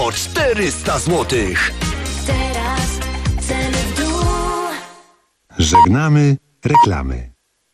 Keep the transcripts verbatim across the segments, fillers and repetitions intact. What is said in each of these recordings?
o czterysta złotych. Teraz ceny w dół. Żegnamy reklamy.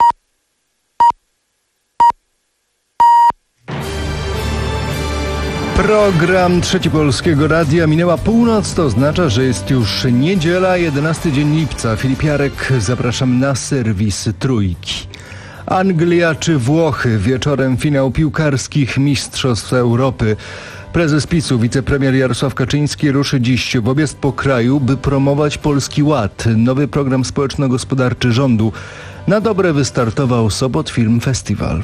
Program Trzeci Polskiego Radia. Minęła północ, to oznacza, że jest już niedziela, jedenasty dzień lipca. Filip Jarek, zapraszam na serwis Trójki. Anglia czy Włochy? Wieczorem finał piłkarskich Mistrzostw Europy. Prezes PiSu, wicepremier Jarosław Kaczyński ruszy dziś w objazd po kraju, by promować Polski Ład, nowy program społeczno-gospodarczy rządu. Na dobre wystartował Sopot Film Festival.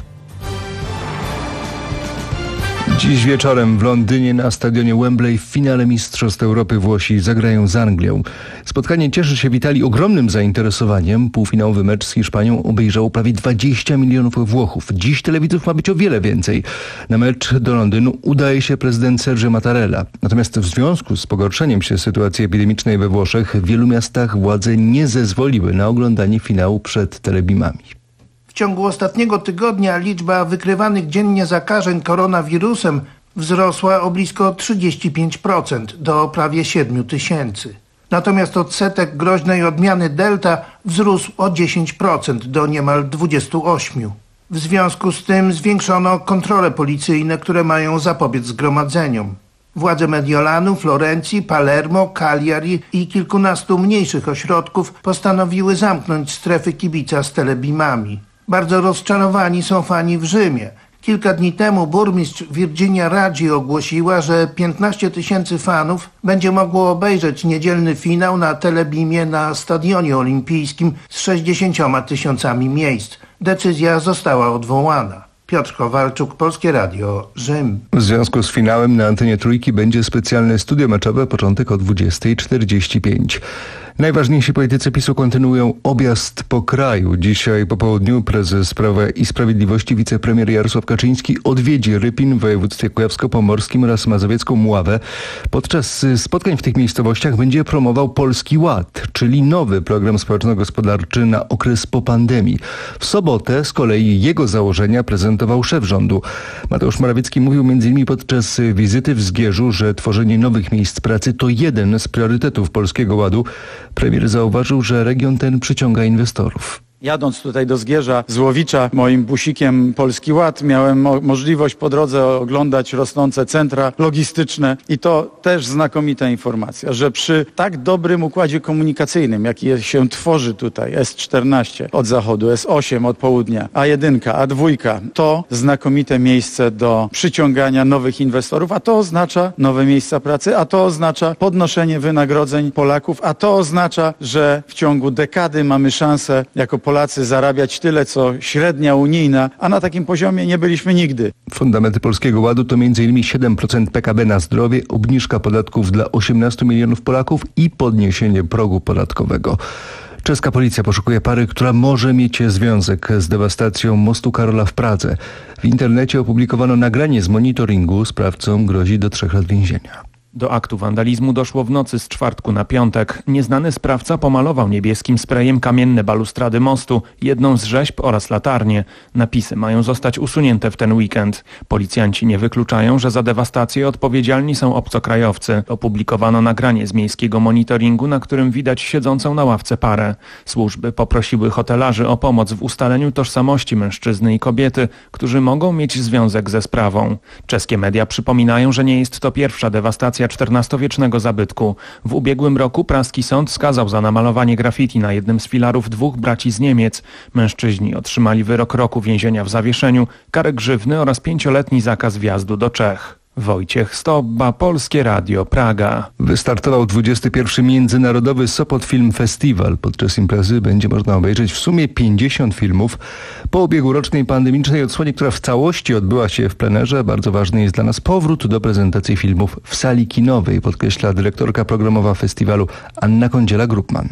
Dziś wieczorem w Londynie na stadionie Wembley w finale Mistrzostw Europy Włosi zagrają z Anglią. Spotkanie cieszy się w Italii ogromnym zainteresowaniem. Półfinałowy mecz z Hiszpanią obejrzało prawie dwadzieścia milionów Włochów. Dziś telewidzów ma być o wiele więcej. Na mecz do Londynu udaje się prezydent Sergio Mattarella. Natomiast w związku z pogorszeniem się sytuacji epidemicznej we Włoszech w wielu miastach władze nie zezwoliły na oglądanie finału przed telebimami. W ciągu ostatniego tygodnia liczba wykrywanych dziennie zakażeń koronawirusem wzrosła o blisko trzydzieści pięć procent do prawie siedmiu tysięcy. Natomiast odsetek groźnej odmiany Delta wzrósł o dziesięć procent do niemal dwudziestu ośmiu. W związku z tym zwiększono kontrole policyjne, które mają zapobiec zgromadzeniom. Władze Mediolanu, Florencji, Palermo, Cagliari i kilkunastu mniejszych ośrodków postanowiły zamknąć strefy kibica z telebimami. Bardzo rozczarowani są fani w Rzymie. Kilka dni temu burmistrz Virginia Raggi ogłosiła, że piętnaście tysięcy fanów będzie mogło obejrzeć niedzielny finał na telebimie na Stadionie Olimpijskim z sześćdziesięcioma tysiącami miejsc. Decyzja została odwołana. Piotr Kowalczuk, Polskie Radio, Rzym. W związku z finałem na antenie Trójki będzie specjalne studio meczowe, początek o dwudziesta czterdzieści pięć. Najważniejsi politycy PiSu kontynuują objazd po kraju. Dzisiaj po południu prezes Prawa i Sprawiedliwości, wicepremier Jarosław Kaczyński odwiedzi Rypin w województwie kujawsko-pomorskim oraz mazowiecką Mławę. Podczas spotkań w tych miejscowościach będzie promował Polski Ład, czyli nowy program społeczno-gospodarczy na okres po pandemii. W sobotę z kolei jego założenia prezentował szef rządu. Mateusz Morawiecki mówił między innymi podczas wizyty w Zgierzu, że tworzenie nowych miejsc pracy to jeden z priorytetów Polskiego Ładu. Premier zauważył, że region ten przyciąga inwestorów. Jadąc tutaj do Zgierza z Łowicza moim busikiem Polski Ład miałem mo- możliwość po drodze oglądać rosnące centra logistyczne i to też znakomita informacja, że przy tak dobrym układzie komunikacyjnym, jaki się tworzy tutaj, S czternaście od zachodu, S osiem od południa, A jeden, A dwa, to znakomite miejsce do przyciągania nowych inwestorów, a to oznacza nowe miejsca pracy, a to oznacza podnoszenie wynagrodzeń Polaków, a to oznacza, że w ciągu dekady mamy szansę jako Polacy Polacy zarabiać tyle, co średnia unijna, a na takim poziomie nie byliśmy nigdy. Fundamenty Polskiego Ładu to między innymi siedem procent P K B na zdrowie, obniżka podatków dla osiemnastu milionów Polaków i podniesienie progu podatkowego. Czeska policja poszukuje pary, która może mieć związek z dewastacją mostu Karola w Pradze. W internecie opublikowano nagranie z monitoringu. Sprawcom grozi do trzech lat więzienia. Do aktu wandalizmu doszło w nocy z czwartku na piątek. Nieznany sprawca pomalował niebieskim sprayem kamienne balustrady mostu, jedną z rzeźb oraz latarnię. Napisy mają zostać usunięte w ten weekend. Policjanci nie wykluczają, że za dewastację odpowiedzialni są obcokrajowcy. Opublikowano nagranie z miejskiego monitoringu, na którym widać siedzącą na ławce parę. Służby poprosiły hotelarzy o pomoc w ustaleniu tożsamości mężczyzny i kobiety, którzy mogą mieć związek ze sprawą. Czeskie media przypominają, że nie jest to pierwsza dewastacja czternastowiecznego zabytku. W ubiegłym roku praski sąd skazał za namalowanie graffiti na jednym z filarów dwóch braci z Niemiec. Mężczyźni otrzymali wyrok roku więzienia w zawieszeniu, karę grzywny oraz pięcioletni zakaz wjazdu do Czech. Wojciech Stobba, Polskie Radio, Praga. Wystartował dwudziesty pierwszy Międzynarodowy Sopot Film Festival. Podczas imprezy będzie można obejrzeć w sumie pięćdziesiąt filmów. Po ubiegłorocznej pandemicznej odsłonie, która w całości odbyła się w plenerze, bardzo ważny jest dla nas powrót do prezentacji filmów w sali kinowej, podkreśla dyrektorka programowa festiwalu Anna Kądziela-Grupman.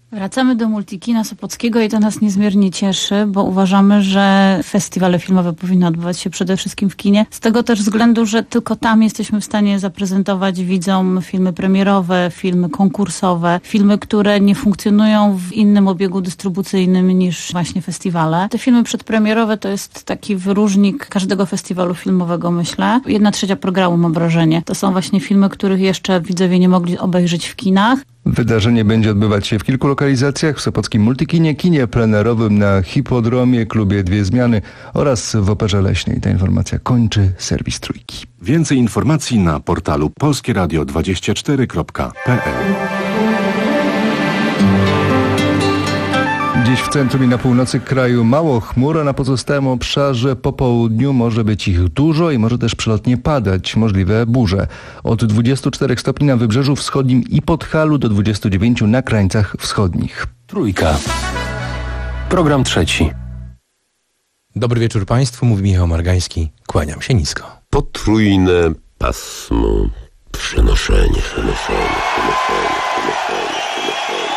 Wracamy do Multikina Sopockiego i to nas niezmiernie cieszy, bo uważamy, że festiwale filmowe powinny odbywać się przede wszystkim w kinie. Z tego też względu, że tylko tam jesteśmy w stanie zaprezentować widzom filmy premierowe, filmy konkursowe, filmy, które nie funkcjonują w innym obiegu dystrybucyjnym niż właśnie festiwale. Te filmy przedpremierowe to jest taki wyróżnik każdego festiwalu filmowego, myślę. Jedna trzecia programu, mam wrażenie. To są właśnie filmy, których jeszcze widzowie nie mogli obejrzeć w kinach. Wydarzenie będzie odbywać się w kilku lokalizacjach, w Sopockim Multikinie, kinie plenerowym na Hipodromie, klubie Dwie Zmiany oraz w Operze Leśnej. Ta informacja kończy serwis Trójki. Więcej informacji na portalu polskie radio dwadzieścia cztery kropka p l. Dziś w centrum i na północy kraju mało chmur, a na pozostałym obszarze po południu może być ich dużo i może też przelotnie padać, możliwe burze. Od dwudziestu czterech stopni na Wybrzeżu Wschodnim i Podhalu do dwudziestu dziewięciu na krańcach wschodnich. Trójka. Program trzeci. Dobry wieczór Państwu, mówi Michał Margański. Kłaniam się nisko. Potrójne pasmo przenoszenia, przenoszenia, przenoszenia, przenoszenia, przenoszenia.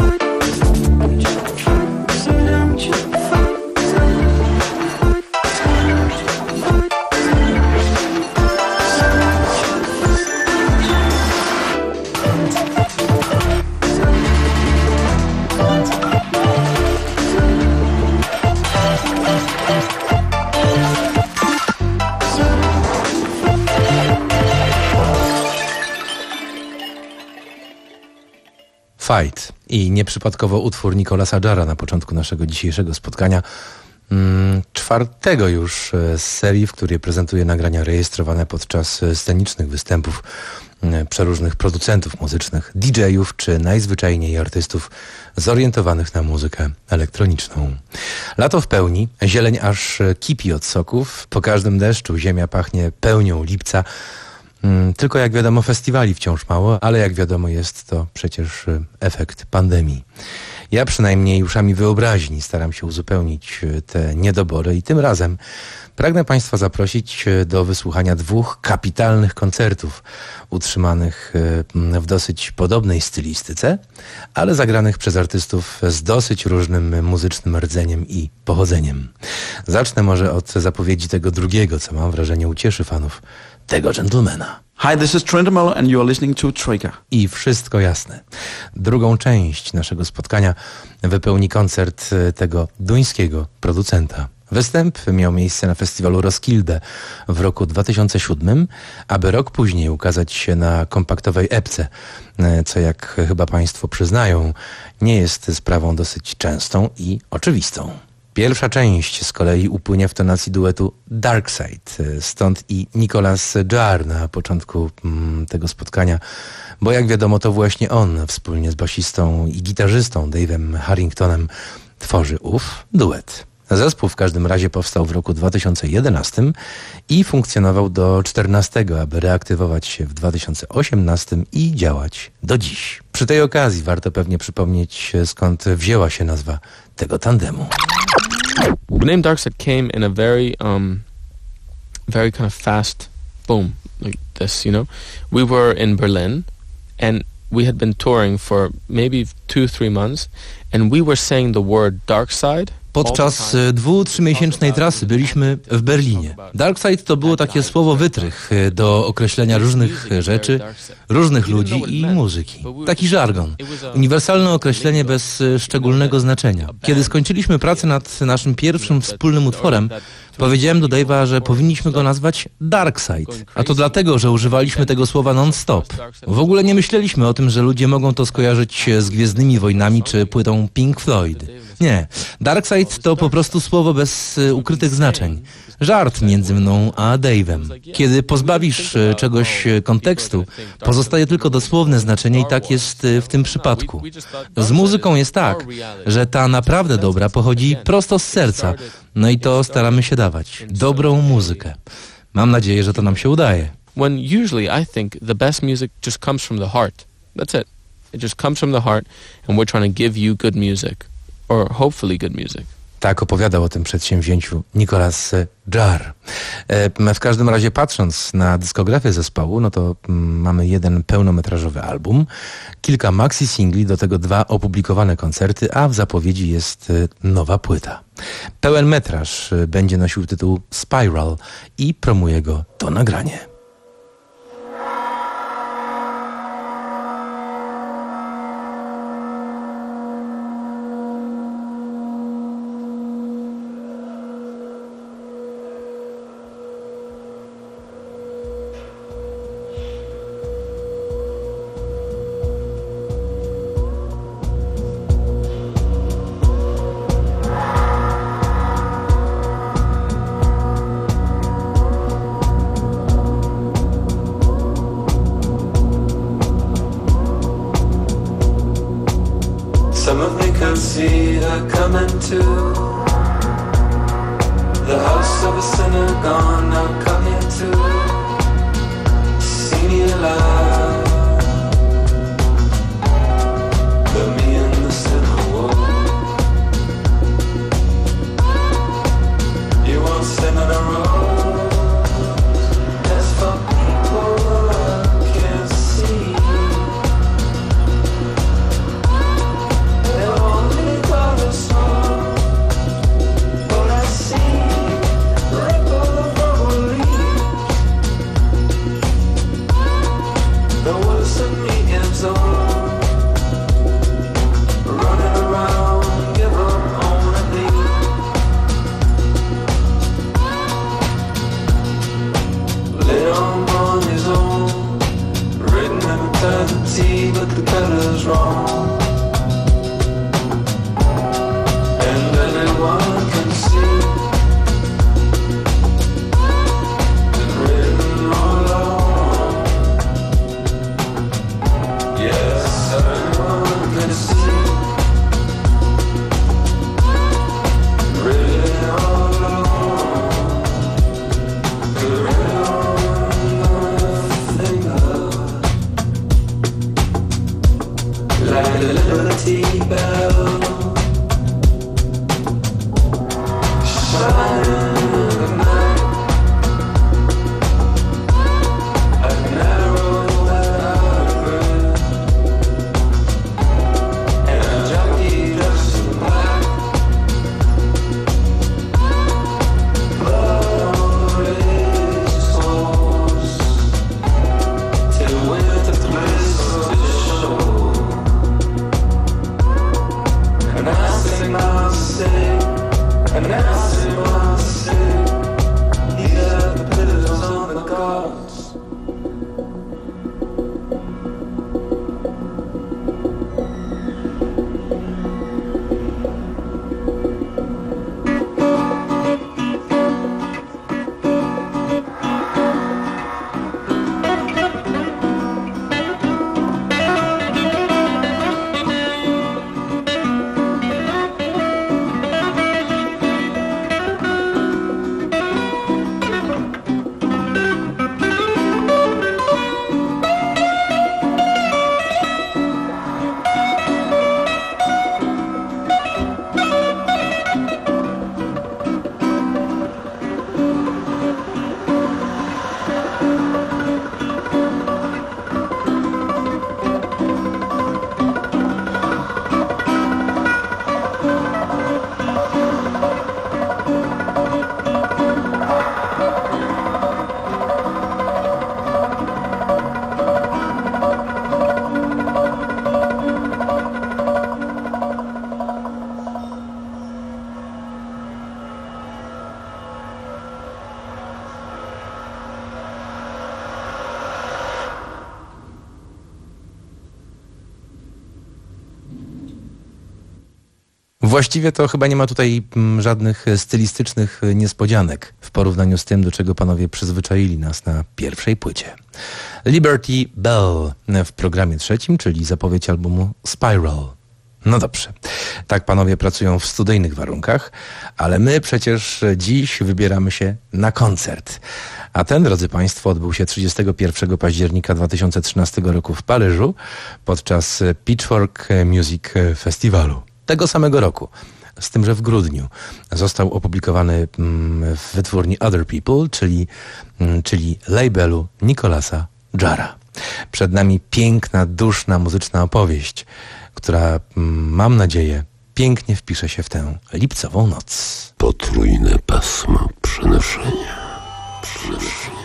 Fight i nieprzypadkowo utwór Nicolasa Jara na początku naszego dzisiejszego spotkania, mm, czwartego już z serii, w której prezentuje nagrania rejestrowane podczas scenicznych występów przeróżnych producentów muzycznych, didżejów czy najzwyczajniej artystów zorientowanych na muzykę elektroniczną. Lato w pełni, zieleń aż kipi od soków, po każdym deszczu ziemia pachnie pełnią lipca. Tylko jak wiadomo festiwali wciąż mało, ale jak wiadomo jest to przecież efekt pandemii. Ja przynajmniej uszami wyobraźni staram się uzupełnić te niedobory i tym razem pragnę Państwa zaprosić do wysłuchania dwóch kapitalnych koncertów utrzymanych w dosyć podobnej stylistyce, ale zagranych przez artystów z dosyć różnym muzycznym rdzeniem i pochodzeniem. Zacznę może od zapowiedzi tego drugiego, co mam wrażenie ucieszy fanów tego dżentelmena. Hi, this is Trent Mello and you are listening to Troika. I wszystko jasne. Drugą część naszego spotkania wypełni koncert tego duńskiego producenta. Występ miał miejsce na festiwalu Roskilde w roku dwa tysiące siódmym, aby rok później ukazać się na kompaktowej epce, co jak chyba Państwo przyznają, nie jest sprawą dosyć częstą i oczywistą. Pierwsza część z kolei upłynie w tonacji duetu Dark Side, stąd i Nicolas Jar na początku mm, tego spotkania, bo jak wiadomo to właśnie on wspólnie z basistą i gitarzystą Dave'em Harringtonem tworzy ów duet. Zespół w każdym razie powstał w roku dwa tysiące jedenastym i funkcjonował do czternastego, aby reaktywować się w dwa tysiące osiemnastym i działać do dziś. Przy tej okazji warto pewnie przypomnieć, skąd wzięła się nazwa tego tandemu. The name Darkside came in a very, um, very kind of fast boom, like this, you know. We were in Berlin, and we had been touring for maybe two, three months, and we were saying the word Darkside. Podczas dwu, trzymiesięcznej trasy byliśmy w Berlinie. Darkside to było takie słowo wytrych do określenia różnych rzeczy, różnych ludzi i muzyki. Taki żargon. Uniwersalne określenie bez szczególnego znaczenia. Kiedy skończyliśmy pracę nad naszym pierwszym wspólnym utworem, powiedziałem do Dave'a, że powinniśmy go nazwać Darkside. A to dlatego, że używaliśmy tego słowa non-stop. W ogóle nie myśleliśmy o tym, że ludzie mogą to skojarzyć z Gwiezdnymi Wojnami czy płytą Pink Floyd. Nie. Darkside to po prostu słowo bez ukrytych znaczeń. Żart między mną a Dave'em. Kiedy pozbawisz czegoś kontekstu, pozostaje tylko dosłowne znaczenie i tak jest w tym przypadku. Z muzyką jest tak, że ta naprawdę dobra pochodzi prosto z serca. No i to staramy się dawać. Dobrą muzykę. Mam nadzieję, że to nam się udaje. When usually I think the best music just comes from the heart. That's it. It just comes from the heart and we're trying to give you good music. Or hopefully good music. Tak opowiadał o tym przedsięwzięciu Nicolas Jar. W każdym razie patrząc na dyskografię zespołu, no to mamy jeden pełnometrażowy album, kilka maxi singli, do tego dwa opublikowane koncerty, a w zapowiedzi jest nowa płyta. Pełen metraż będzie nosił tytuł Spiral i promuje go to nagranie. Some of me can see her coming to the house of a sinner gone. Now come here to see me alive. Put me in the center wall. You won't stand in a row. That's for people I can't see. I say, and then I say what I say. These are the pillars on the gods. Właściwie to chyba nie ma tutaj mm, żadnych stylistycznych niespodzianek w porównaniu z tym, do czego panowie przyzwyczaili nas na pierwszej płycie. Liberty Bell w programie trzecim, czyli zapowiedź albumu Spiral. No dobrze, tak panowie pracują w studyjnych warunkach, ale my przecież dziś wybieramy się na koncert. A ten, drodzy państwo, odbył się trzydziestego pierwszego października dwa tysiące trzynastego roku w Paryżu podczas Pitchfork Music Festiwalu. Tego samego roku, z tym, że w grudniu został opublikowany w wytwórni Other People, czyli, czyli labelu Nicolasa Jarra. Przed nami piękna, duszna, muzyczna opowieść, która, mam nadzieję, pięknie wpisze się w tę lipcową noc. Potrójne pasmo przenoszenia. Przenoszenia.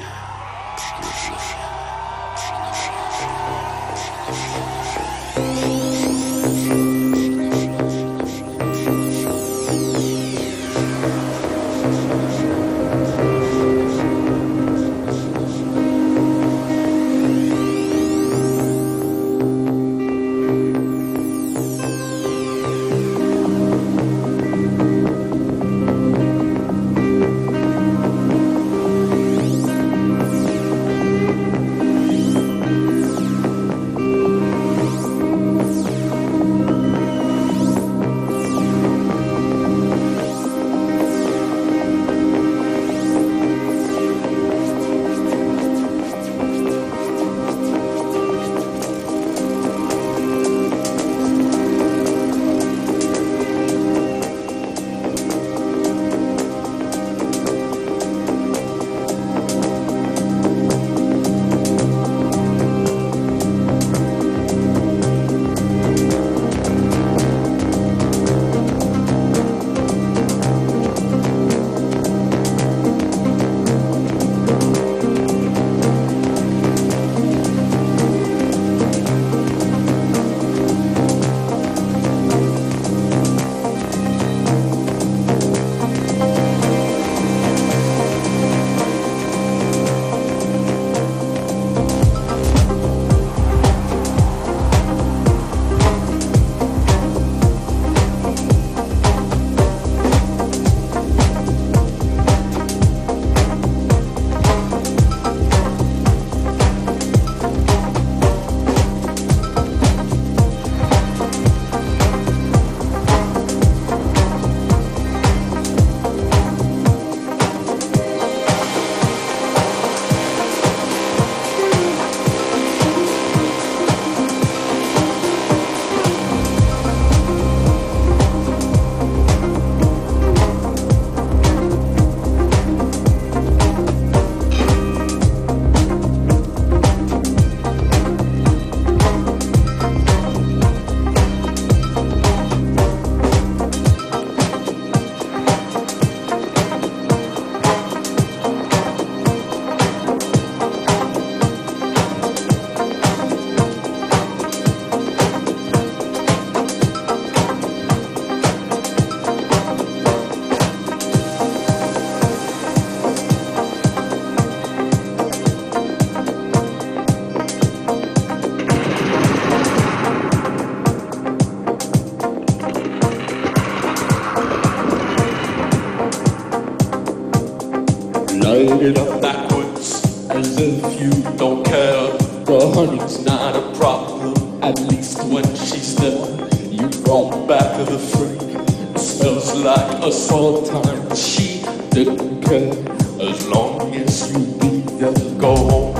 Light it up backwards, as if you don't care. The honey's not a problem, at least when she's there. You brought back the freak, it smells like a salt time. She didn't care, as long as you be there. Go home.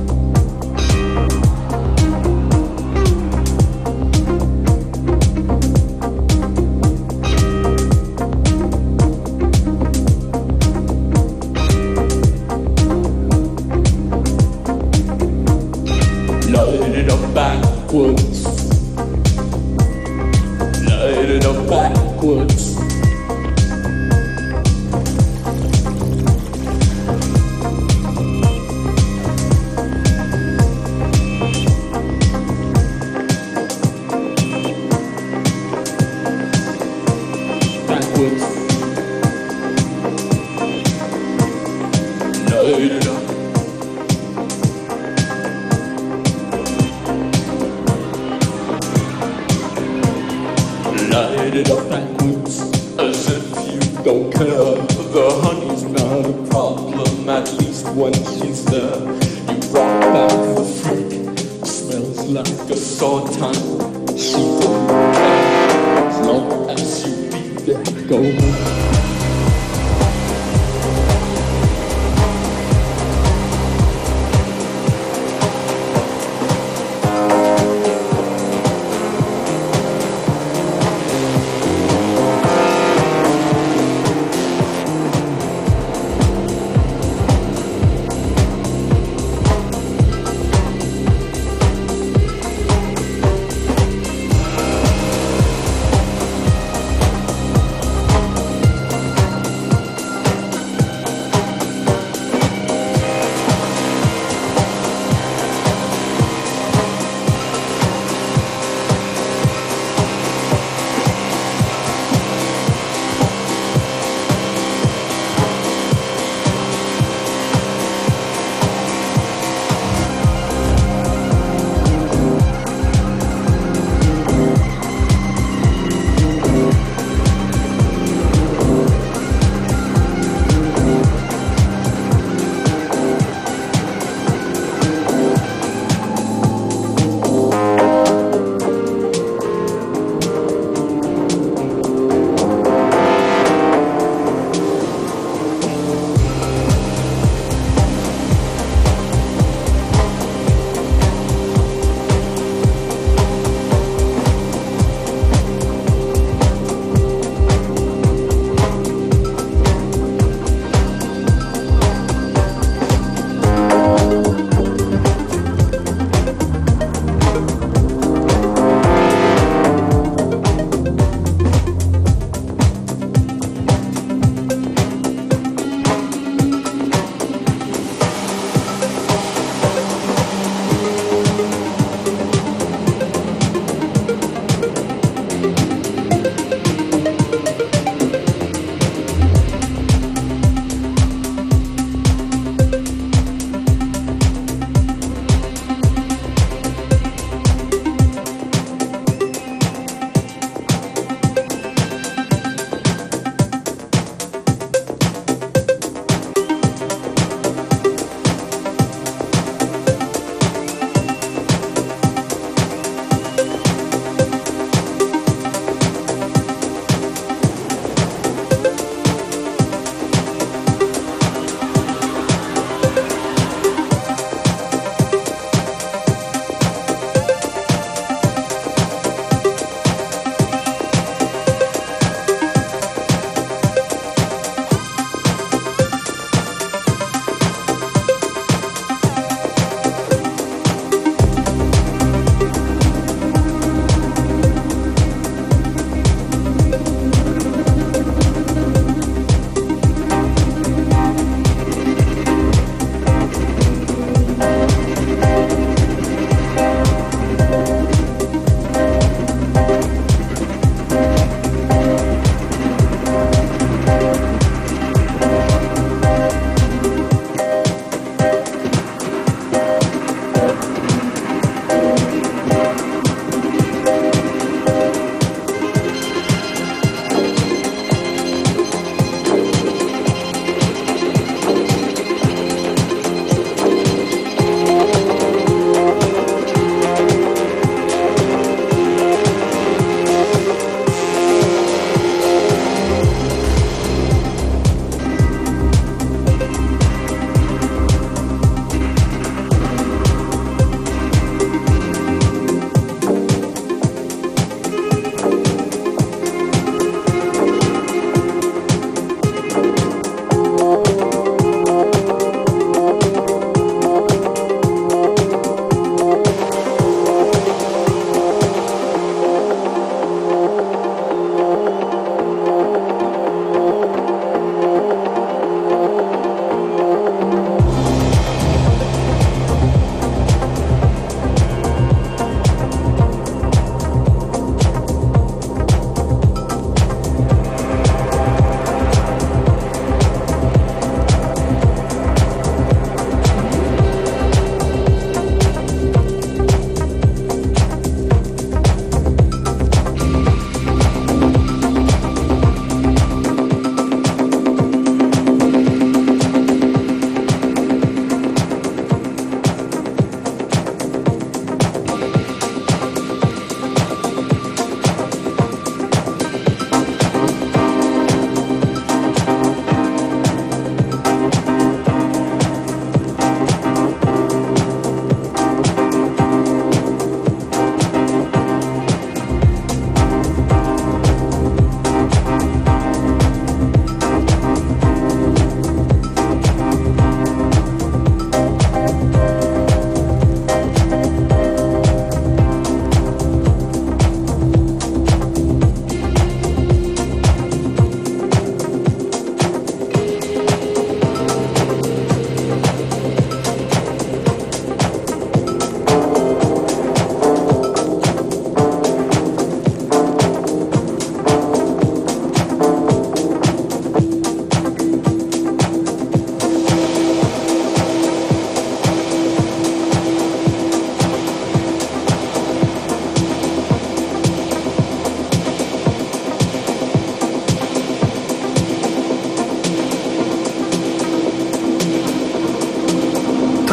Light it up backwards. Light it up backwards. Backwards. Light it up. Light it up backwards, as if you don't care. The honey's not a problem, at least when she's there. You brought back the freak, it smells like a salt time. She didn't care, as long as you be there. Go home.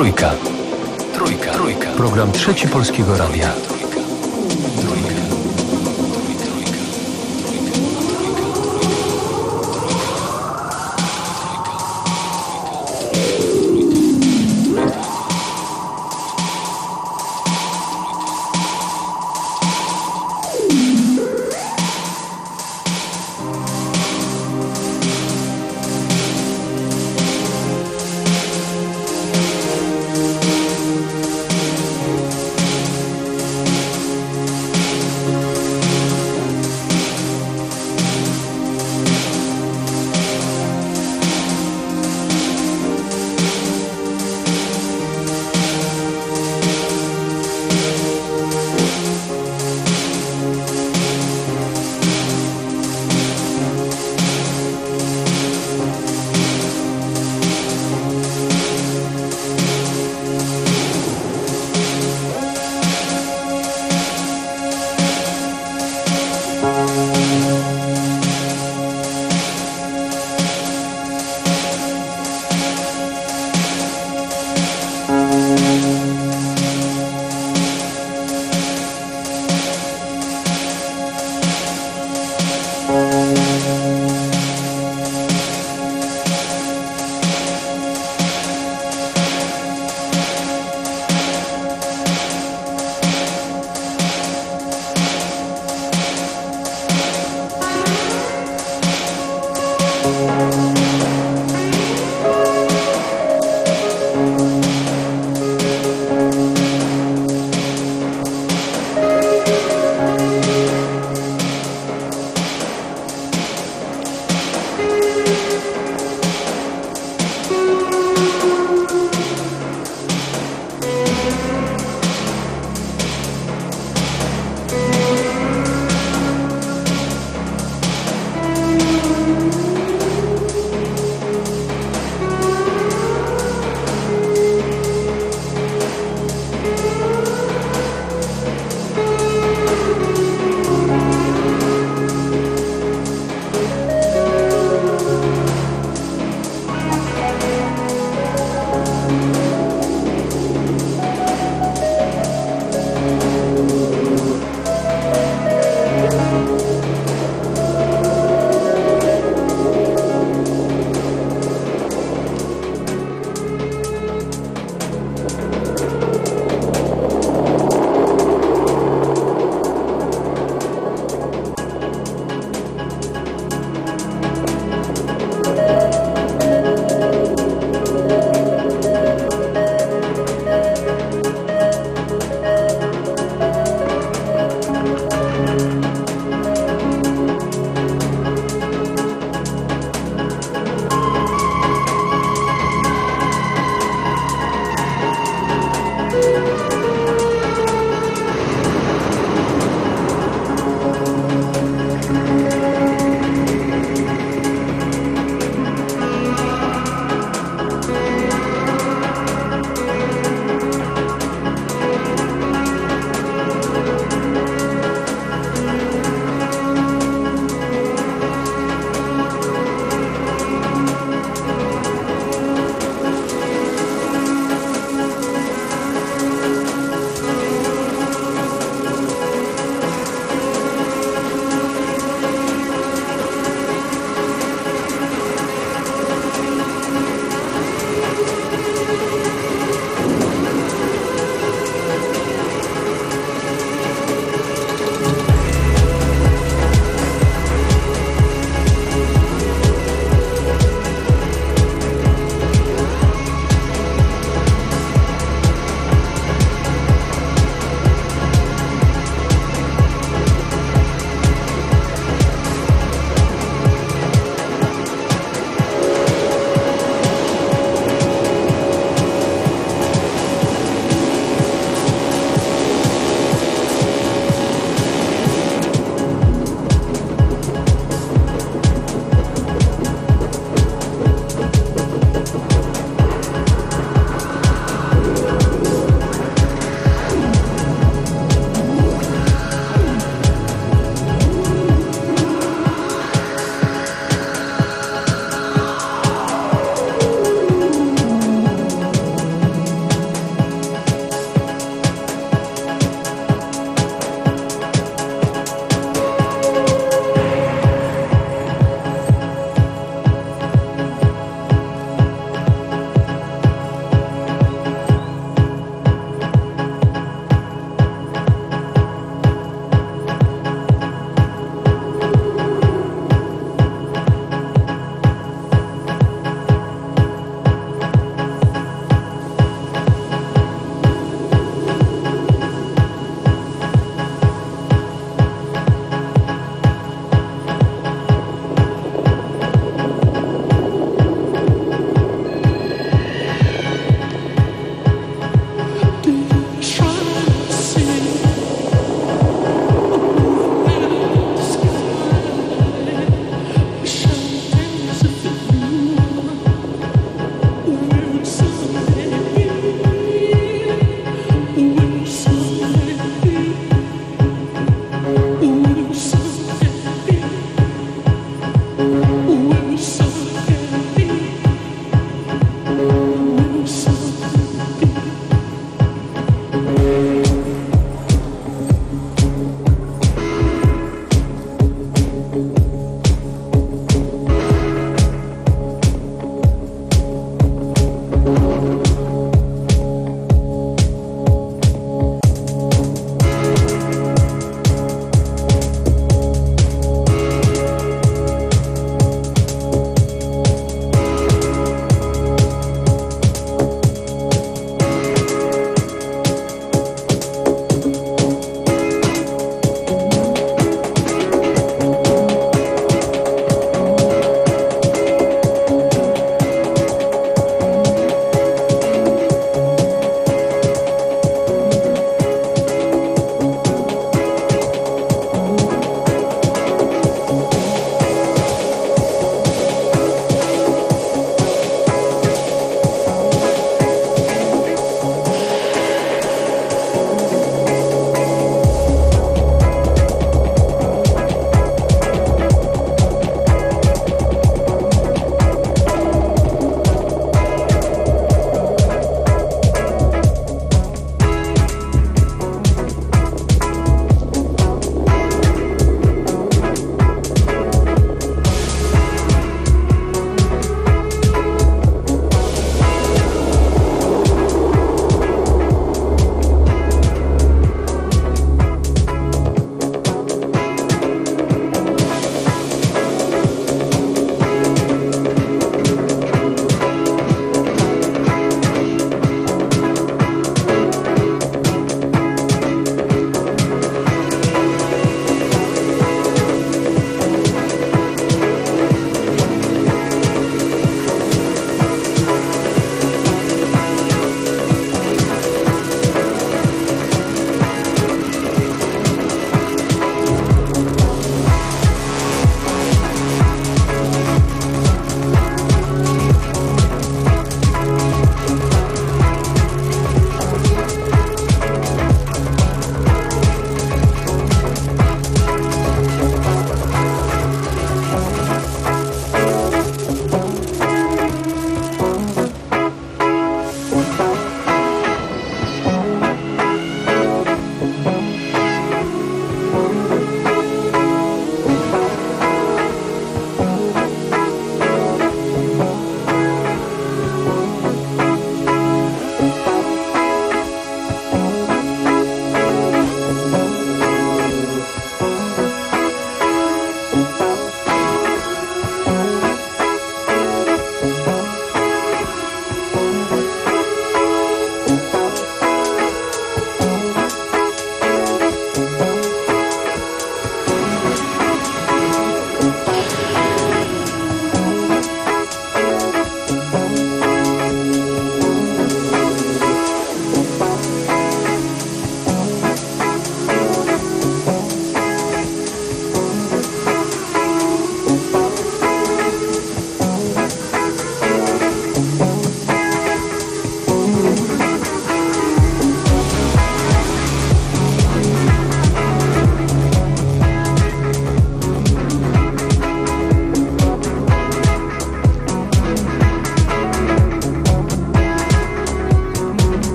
Trójka. Trójka. Trójka. Program Trzeci Polskiego Radia.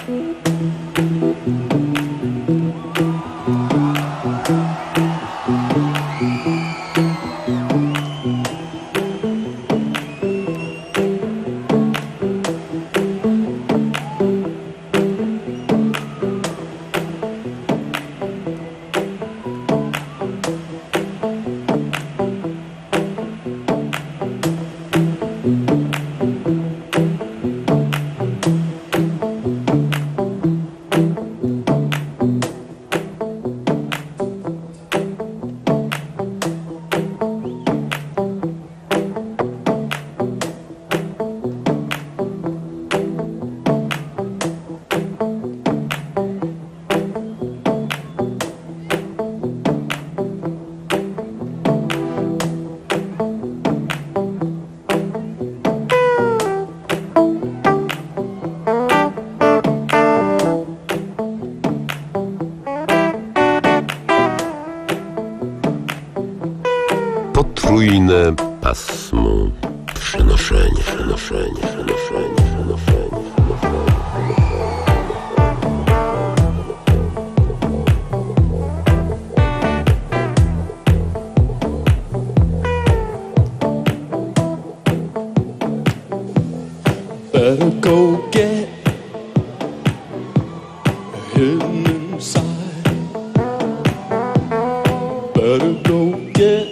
Potrójne pasmo przenoszenia, przenoszenia, przenoszenia, przenoszenia. Better go get hidden inside. Better go get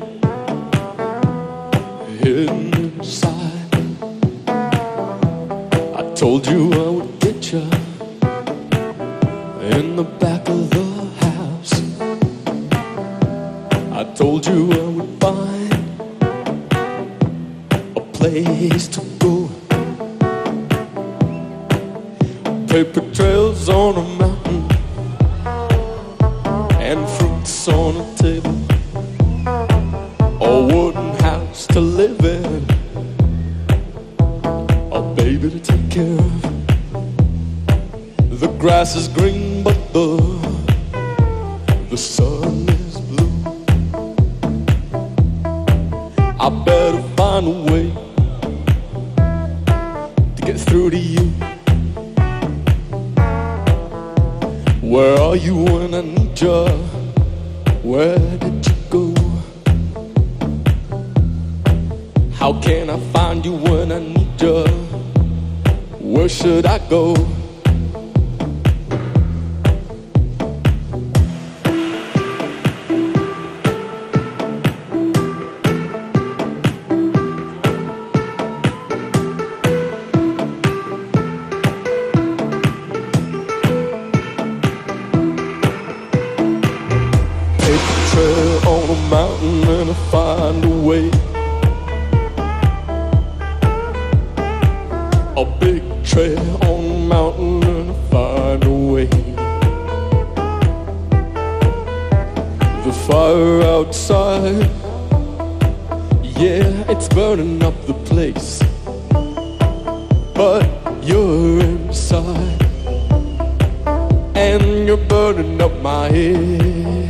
hidden inside. I told you I would get you in the back of the house. I told you I would find a place to go. Paper trails on a mountain and fruits on a table. A wooden house to live in, a baby to take care of. The grass is green but the the sun is blue. I better find a way to get through to you. Where are you when I need you? Where did you go? How can I find you when I need you? Where should I go? On a mountain and I find a way. A big trail on a mountain and I find a way. The fire outside, yeah, it's burning up the place. But you're inside and you're burning up my head.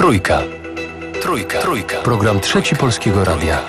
Trójka. Trójka. Trójka. Program Trzeci Polskiego Radia.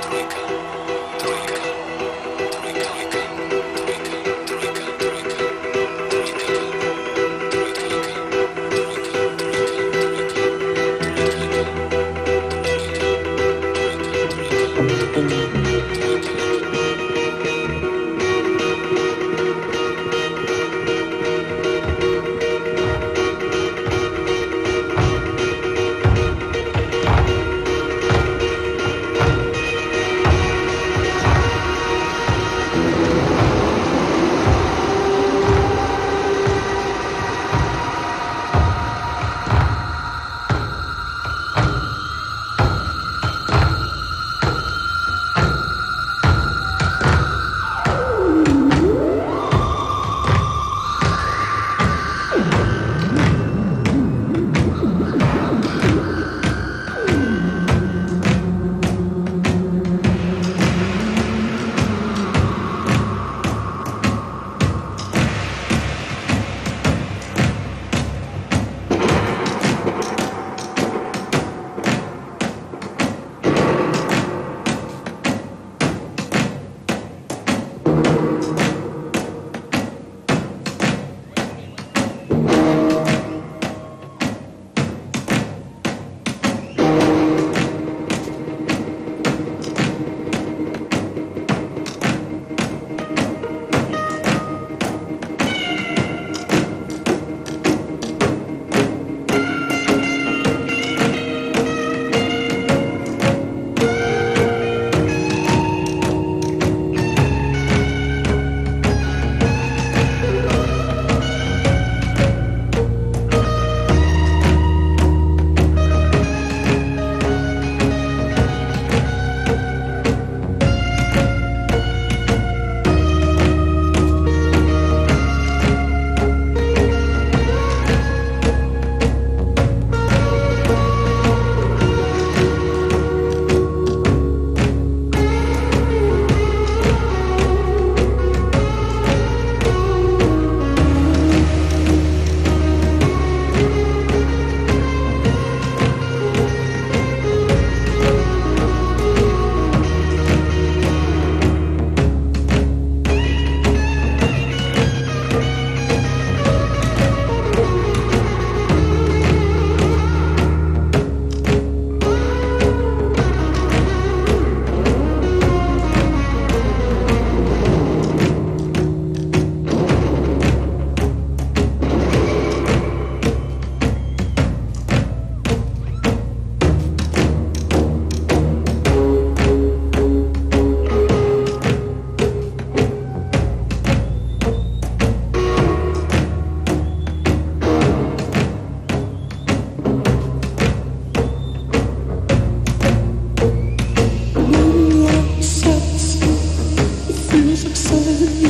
Feels exciting.